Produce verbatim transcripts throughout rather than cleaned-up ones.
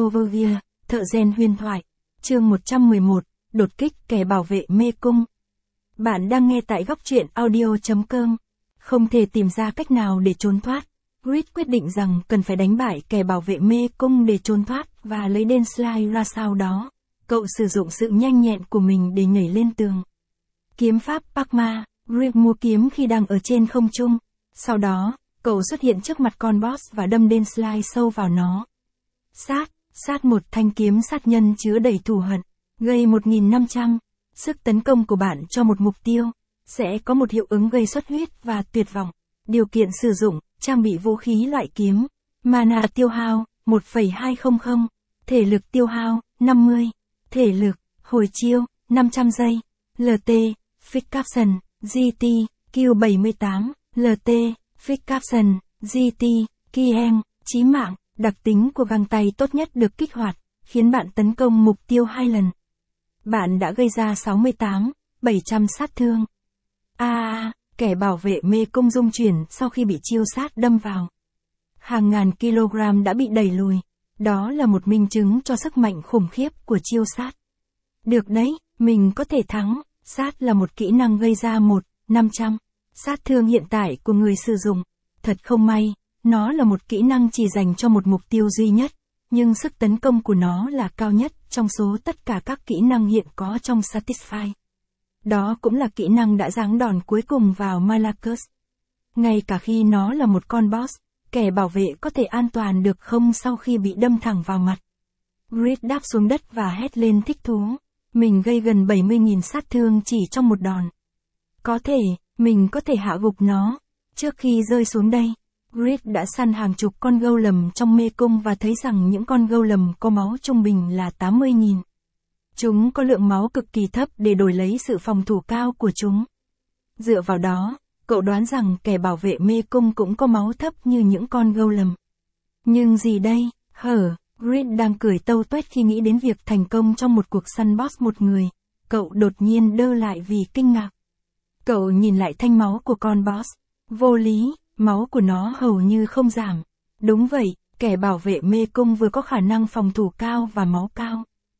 Overview, thợ rèn huyền thoại. Chương một trăm mười một, đột kích kẻ bảo vệ mê cung. Bạn đang nghe tại góc truyện audio chấm com. Không thể tìm ra cách nào để trốn thoát. Grid quyết định rằng cần phải đánh bại kẻ bảo vệ mê cung để trốn thoát và lấy Denslai ra sau đó. Cậu sử dụng sự nhanh nhẹn của mình để nhảy lên tường. Kiếm pháp Parkma, Grid mua kiếm khi đang ở trên không trung. Sau đó, cậu xuất hiện trước mặt con boss và đâm Denslai sâu vào nó. Sát, sát một thanh kiếm sát nhân chứa đầy thù hận, gây một nghìn năm trăm. Sức tấn công của bạn cho một mục tiêu, sẽ có một hiệu ứng gây xuất huyết và tuyệt vọng. Điều kiện sử dụng, trang bị vũ khí loại kiếm. Mana tiêu hao, một phẩy hai không không. Thể lực tiêu hao, năm mươi. Thể lực, hồi chiêu, năm trăm giây. lờ tê, Fix Caption, giê tê, Q bảy mươi tám. lờ tê, Fix Caption, giê tê, Kien, chí mạng. Đặc tính của găng tay tốt nhất được kích hoạt, khiến bạn tấn công mục tiêu hai lần. Bạn đã gây ra sáu mươi tám, bảy trăm sát thương. A à, kẻ bảo vệ mê cung rung chuyển sau khi bị chiêu sát đâm vào. Hàng ngàn kg đã bị đẩy lùi. Đó là một minh chứng cho sức mạnh khủng khiếp của chiêu sát. Được đấy, mình có thể thắng. Sát là một kỹ năng gây ra một, năm trăm. Sát thương hiện tại của người sử dụng. Thật không may, nó là một kỹ năng chỉ dành cho một mục tiêu duy nhất, nhưng sức tấn công của nó là cao nhất trong số tất cả các kỹ năng hiện có trong Satisfy. Đó cũng là kỹ năng đã giáng đòn cuối cùng vào Malakus. Ngay cả khi nó là một con boss, kẻ bảo vệ có thể an toàn được không sau khi bị đâm thẳng vào mặt. Grid đáp xuống đất và hét lên thích thú. Mình gây gần bảy mươi nghìn sát thương chỉ trong một đòn. Có thể, mình có thể hạ gục nó. Trước khi rơi xuống đây, Grid đã săn hàng chục con golem trong mê cung và thấy rằng những con golem có máu trung bình là tám mươi nghìn. Chúng có lượng máu cực kỳ thấp để đổi lấy sự phòng thủ cao của chúng. Dựa vào đó, cậu đoán rằng kẻ bảo vệ mê cung cũng có máu thấp như những con golem. Nhưng gì đây? Hở, Grid đang cười tâu tuét khi nghĩ đến việc thành công trong một cuộc săn boss một người. Cậu đột nhiên đơ lại vì kinh ngạc. Cậu nhìn lại thanh máu của con boss. Vô lý. Máu của nó hầu như không giảm. Đúng vậy, kẻ bảo vệ mê cung vừa có khả năng phòng thủ cao và máu cao.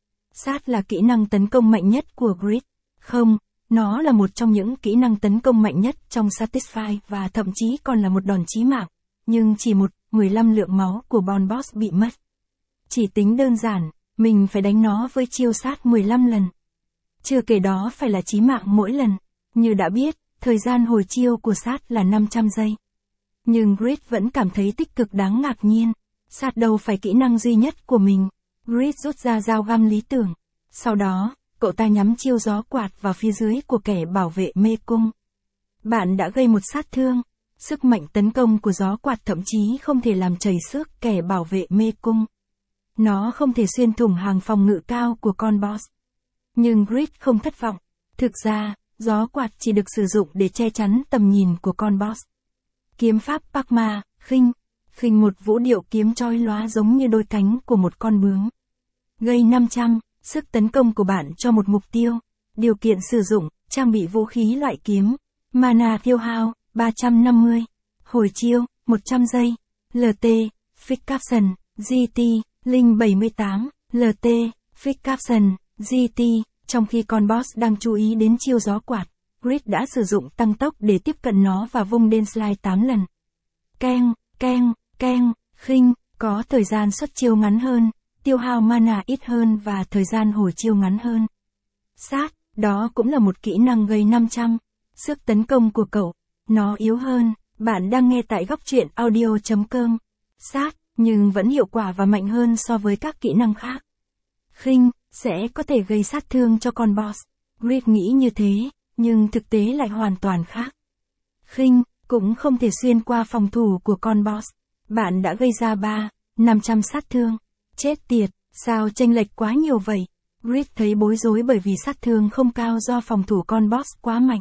Sát là kỹ năng tấn công mạnh nhất của Grid. Không, nó là một trong những kỹ năng tấn công mạnh nhất trong Satisfy và thậm chí còn là một đòn chí mạng. Nhưng chỉ một, mười lăm lượng máu của bon boss bị mất. Chỉ tính đơn giản, mình phải đánh nó với chiêu sát mười lăm lần. Chưa kể đó phải là chí mạng mỗi lần. Như đã biết, thời gian hồi chiêu của sát là năm trăm giây. Nhưng Grid vẫn cảm thấy tích cực đáng ngạc nhiên. Sát đâu phải kỹ năng duy nhất của mình. Grid rút ra dao găm lý tưởng. Sau đó, cậu ta nhắm chiêu gió quạt vào phía dưới của kẻ bảo vệ mê cung. Bạn đã gây một sát thương. Sức mạnh tấn công của gió quạt thậm chí không thể làm chảy xước kẻ bảo vệ mê cung. Nó không thể xuyên thủng hàng phòng ngự cao của con boss. Nhưng Grid không thất vọng. Thực ra, gió quạt chỉ được sử dụng để che chắn tầm nhìn của con boss. Kiếm pháp Parkma, khinh, khinh một vũ điệu kiếm chói lóa giống như đôi cánh của một con bướm. Gây năm trăm, sức tấn công của bạn cho một mục tiêu. Điều kiện sử dụng, trang bị vũ khí loại kiếm. Mana tiêu hao, ba trăm năm mươi. Hồi chiêu, một trăm giây. lờ tê, Fix Caption, giê tê, Linh bảy mươi tám. lờ tê, Fix Caption, giê tê, trong khi con boss đang chú ý đến chiêu gió quạt. Grid đã sử dụng tăng tốc để tiếp cận nó và vung Denslai tám lần. Keng, keng, keng, khinh, có thời gian xuất chiêu ngắn hơn, tiêu hao mana ít hơn và thời gian hồi chiêu ngắn hơn. Sát, đó cũng là một kỹ năng gây năm trăm. Sức tấn công của cậu, nó yếu hơn. Bạn đang nghe tại góc truyện audio chấm com. Sát, nhưng vẫn hiệu quả và mạnh hơn so với các kỹ năng khác. Khinh, sẽ có thể gây sát thương cho con boss. Grid nghĩ như thế. Nhưng thực tế lại hoàn toàn khác. Khinh, cũng không thể xuyên qua phòng thủ của con boss. Bạn đã gây ra ba, năm trăm sát thương. Chết tiệt, sao chênh lệch quá nhiều vậy? Grid thấy bối rối bởi vì sát thương không cao do phòng thủ con boss quá mạnh.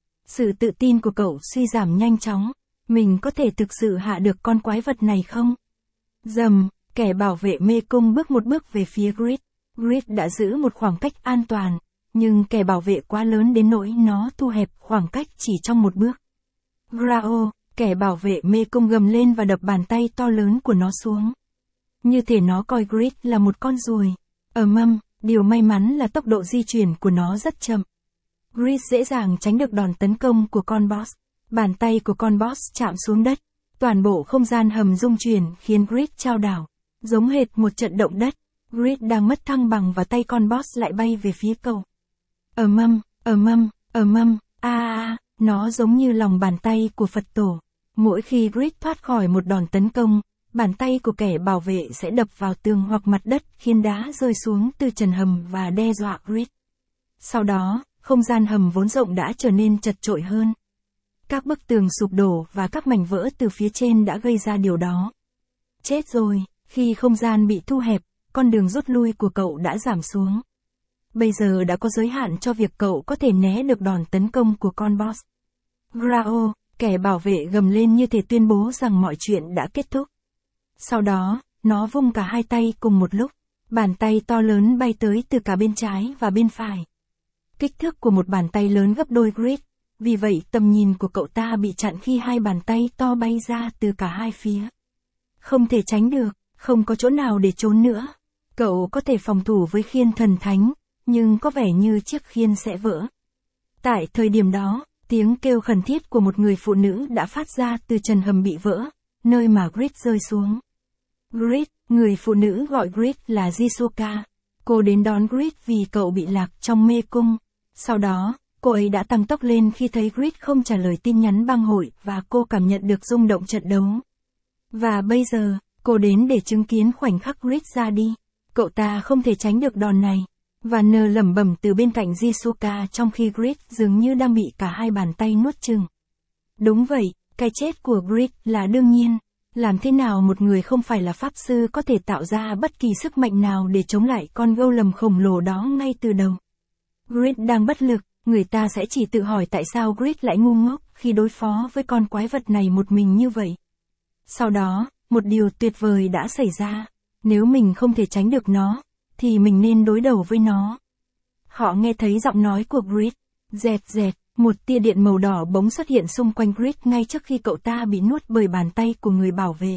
Sự tự tin của cậu suy giảm nhanh chóng. Mình có thể thực sự hạ được con quái vật này không? Dầm, kẻ bảo vệ mê cung bước một bước về phía Grid. Grid đã giữ một khoảng cách an toàn. Nhưng kẻ bảo vệ quá lớn đến nỗi nó thu hẹp khoảng cách chỉ trong một bước. Grao, kẻ bảo vệ mê cung gầm lên và đập bàn tay to lớn của nó xuống. Như thể nó coi Grid là một con ruồi. Ở mâm, điều may mắn là tốc độ di chuyển của nó rất chậm. Grid dễ dàng tránh được đòn tấn công của con boss. Bàn tay của con boss chạm xuống đất. Toàn bộ không gian hầm rung chuyển khiến Grid chao đảo. Giống hệt một trận động đất. Grid đang mất thăng bằng và tay con boss lại bay về phía cậu. Ở mâm, ở mâm, ở mâm, a a a, nó giống như lòng bàn tay của Phật tổ. Mỗi khi Grid thoát khỏi một đòn tấn công, bàn tay của kẻ bảo vệ sẽ đập vào tường hoặc mặt đất khiến đá rơi xuống từ trần hầm và đe dọa Grid. Sau đó, không gian hầm vốn rộng đã trở nên chật chội hơn. Các bức tường sụp đổ và các mảnh vỡ từ phía trên đã gây ra điều đó. Chết rồi, khi không gian bị thu hẹp, con đường rút lui của cậu đã giảm xuống. Bây giờ đã có giới hạn cho việc cậu có thể né được đòn tấn công của con boss. Grao, kẻ bảo vệ gầm lên như thể tuyên bố rằng mọi chuyện đã kết thúc. Sau đó, nó vung cả hai tay cùng một lúc. Bàn tay to lớn bay tới từ cả bên trái và bên phải. Kích thước của một bàn tay lớn gấp đôi Grid. Vì vậy tầm nhìn của cậu ta bị chặn khi hai bàn tay to bay ra từ cả hai phía. Không thể tránh được, không có chỗ nào để trốn nữa. Cậu có thể phòng thủ với khiên thần thánh, nhưng có vẻ như chiếc khiên sẽ vỡ. Tại thời điểm đó, tiếng kêu khẩn thiết của một người phụ nữ đã phát ra từ trần hầm bị vỡ, nơi mà Grid rơi xuống. Grid, người phụ nữ gọi Grid là Jisuka. Cô đến đón Grid vì cậu bị lạc trong mê cung. Sau đó, cô ấy đã tăng tốc lên khi thấy Grid không trả lời tin nhắn bang hội và cô cảm nhận được rung động trận đấu. Và bây giờ, cô đến để chứng kiến khoảnh khắc Grid ra đi. Cậu ta không thể tránh được đòn này. Và nờ lẩm bẩm từ bên cạnh Jisuka trong khi Grid dường như đang bị cả hai bàn tay nuốt chừng. Đúng vậy, cái chết của Grid là đương nhiên. Làm thế nào một người không phải là pháp sư có thể tạo ra bất kỳ sức mạnh nào để chống lại con golem khổng lồ đó ngay từ đầu? Grid đang bất lực, người ta sẽ chỉ tự hỏi tại sao Grid lại ngu ngốc khi đối phó với con quái vật này một mình như vậy. Sau đó, một điều tuyệt vời đã xảy ra. Nếu mình không thể tránh được nó, thì mình nên đối đầu với nó. Họ nghe thấy giọng nói của Grid. Dẹt dẹt, một tia điện màu đỏ bỗng xuất hiện xung quanh Grid ngay trước khi cậu ta bị nuốt bởi bàn tay của người bảo vệ.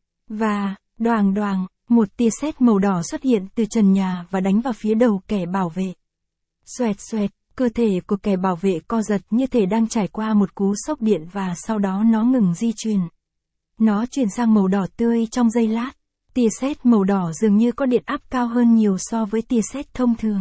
Và, đoàng đoàng, một tia sét màu đỏ xuất hiện từ trần nhà và đánh vào phía đầu kẻ bảo vệ. Xoẹt xoẹt, cơ thể của kẻ bảo vệ co giật như thể đang trải qua một cú sốc điện và sau đó nó ngừng di chuyển. Nó chuyển sang màu đỏ tươi trong giây lát. Tia sét màu đỏ dường như có điện áp cao hơn nhiều so với tia sét thông thường.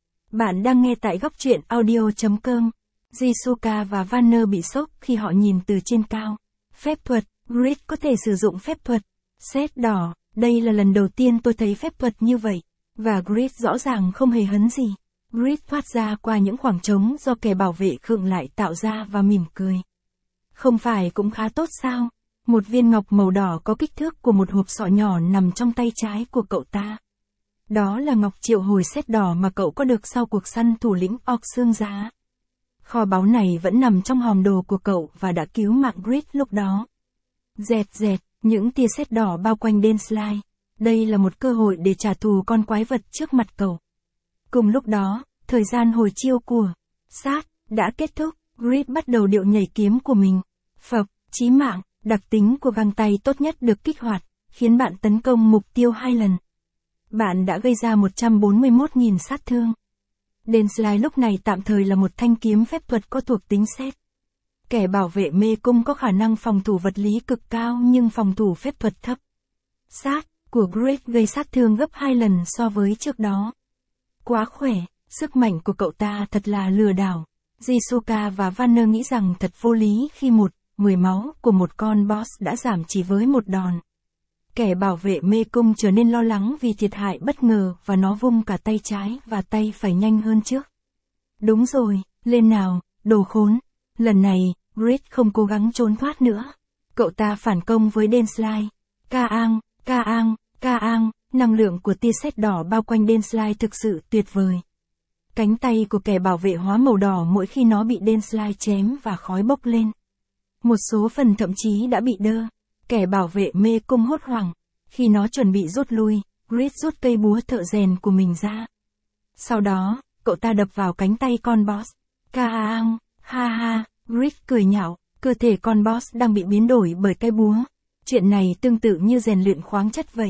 Bạn đang nghe tại góc truyện audio chấm com. Jisuka và Vanner bị sốc khi họ nhìn từ trên cao. Phép thuật, Grid có thể sử dụng phép thuật. Sét đỏ, đây là lần đầu tiên tôi thấy phép thuật như vậy. Và Grid rõ ràng không hề hấn gì. Grid thoát ra qua những khoảng trống do kẻ bảo vệ khựng lại tạo ra và mỉm cười. Không phải cũng khá tốt sao? Một viên ngọc màu đỏ có kích thước của một hộp sọ nhỏ nằm trong tay trái của cậu ta. Đó là ngọc triệu hồi sét đỏ mà cậu có được sau cuộc săn thủ lĩnh Orc xương giá. Kho báu này vẫn nằm trong hòm đồ của cậu và đã cứu mạng Grid lúc đó. Dẹt dẹt, những tia sét đỏ bao quanh Denslai. Đây là một cơ hội để trả thù con quái vật trước mặt cậu. Cùng lúc đó, thời gian hồi chiêu của sát đã kết thúc. Grid bắt đầu điệu nhảy kiếm của mình. Phộc, chí mạng, đặc tính của găng tay tốt nhất được kích hoạt, khiến bạn tấn công mục tiêu hai lần. Bạn đã gây ra một trăm bốn mươi mốt nghìn sát thương. Denslai lúc này tạm thời là một thanh kiếm phép thuật có thuộc tính sét. Kẻ bảo vệ mê cung có khả năng phòng thủ vật lý cực cao nhưng phòng thủ phép thuật thấp. Sát của Grid gây sát thương gấp hai lần so với trước đó. Quá khỏe, sức mạnh của cậu ta thật là lừa đảo. Jisuka và Vanner nghĩ rằng thật vô lý khi một, mười máu của một con boss đã giảm chỉ với một đòn. Kẻ bảo vệ mê cung trở nên lo lắng vì thiệt hại bất ngờ và nó vung cả tay trái và tay phải nhanh hơn trước. Đúng rồi, lên nào, đồ khốn. Lần này, Grid không cố gắng trốn thoát nữa. Cậu ta phản công với Denslai. Ka-ang, Ka-ang, Ka-ang, năng lượng của tia sét đỏ bao quanh Denslai thực sự tuyệt vời. Cánh tay của kẻ bảo vệ hóa màu đỏ mỗi khi nó bị Denslai chém và khói bốc lên. Một số phần thậm chí đã bị đơ. Kẻ bảo vệ mê cung hốt hoảng. Khi nó chuẩn bị rút lui, Grid rút cây búa thợ rèn của mình ra. Sau đó, cậu ta đập vào cánh tay con boss. Ka-ang, ha ha, Grid cười nhạo, cơ thể con boss đang bị biến đổi bởi cây búa. Chuyện này tương tự như rèn luyện khoáng chất vậy.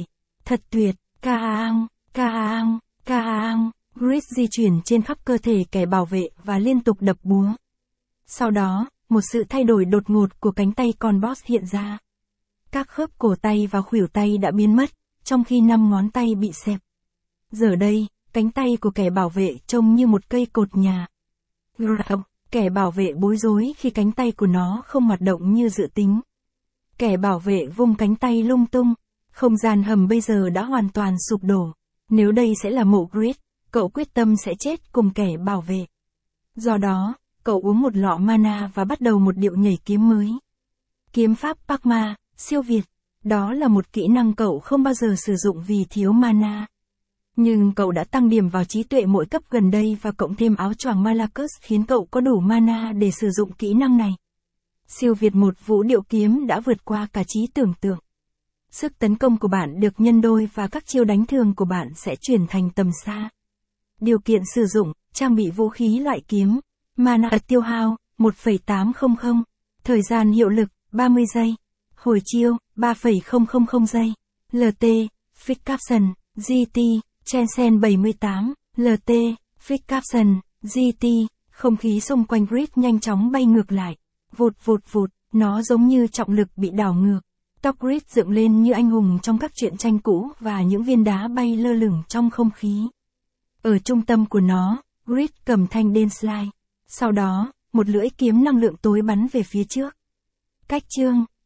Thật tuyệt, Kaang, Kaang, Kaang. Grid di chuyển trên khắp cơ thể kẻ bảo vệ và liên tục đập búa. Sau đó, một sự thay đổi đột ngột của cánh tay con boss hiện ra. Các khớp cổ tay và khuỷu tay đã biến mất, trong khi năm ngón tay bị xẹp. Giờ đây, cánh tay của kẻ bảo vệ trông như một cây cột nhà. Kẻ bảo vệ bối rối khi cánh tay của nó không hoạt động như dự tính. Kẻ bảo vệ vung cánh tay lung tung. Không gian hầm bây giờ đã hoàn toàn sụp đổ. Nếu đây sẽ là mộ Grid, cậu quyết tâm sẽ chết cùng kẻ bảo vệ. Do đó, cậu uống một lọ mana và bắt đầu một điệu nhảy kiếm mới. Kiếm pháp Parkma, siêu việt. Đó là một kỹ năng cậu không bao giờ sử dụng vì thiếu mana. Nhưng cậu đã tăng điểm vào trí tuệ mỗi cấp gần đây và cộng thêm áo choàng Malakus khiến cậu có đủ mana để sử dụng kỹ năng này. Siêu việt một vũ điệu kiếm đã vượt qua cả trí tưởng tượng. Sức tấn công của bạn được nhân đôi và các chiêu đánh thường của bạn sẽ chuyển thành tầm xa. Điều kiện sử dụng, trang bị vũ khí loại kiếm. Mana tiêu hao, một phẩy tám không không. Thời gian hiệu lực, ba mươi giây. Hồi chiêu, ba phẩy không không không giây. lờ tê, Fix Caption, giê tê, Chensen bảy mươi tám, lờ tê, Fix Caption, giê tê, không khí xung quanh Grid nhanh chóng bay ngược lại. Vụt vụt vụt, nó giống như trọng lực bị đảo ngược. Tóc Grid dựng lên như anh hùng trong các truyện tranh cũ và những viên đá bay lơ lửng trong không khí. Ở trung tâm của nó, Grid cầm thanh đen slide. Sau đó, một lưỡi kiếm năng lượng tối bắn về phía trước. Cách chương